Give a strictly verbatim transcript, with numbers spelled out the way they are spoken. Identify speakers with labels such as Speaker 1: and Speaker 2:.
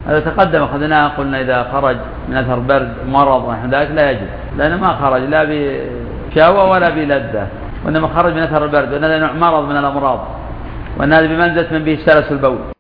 Speaker 1: هذا تقدم أخذناه قلنا إذا خرج من أثر برد مرض ونحو ذلك لا يجب، لأنه ما خرج لا بشهوة ولا بلذة، وإنما خرج من أثر البرد، وأن هذا نوع مرض من الأمراض، وأن هذا بمنزلة من به سلس البول.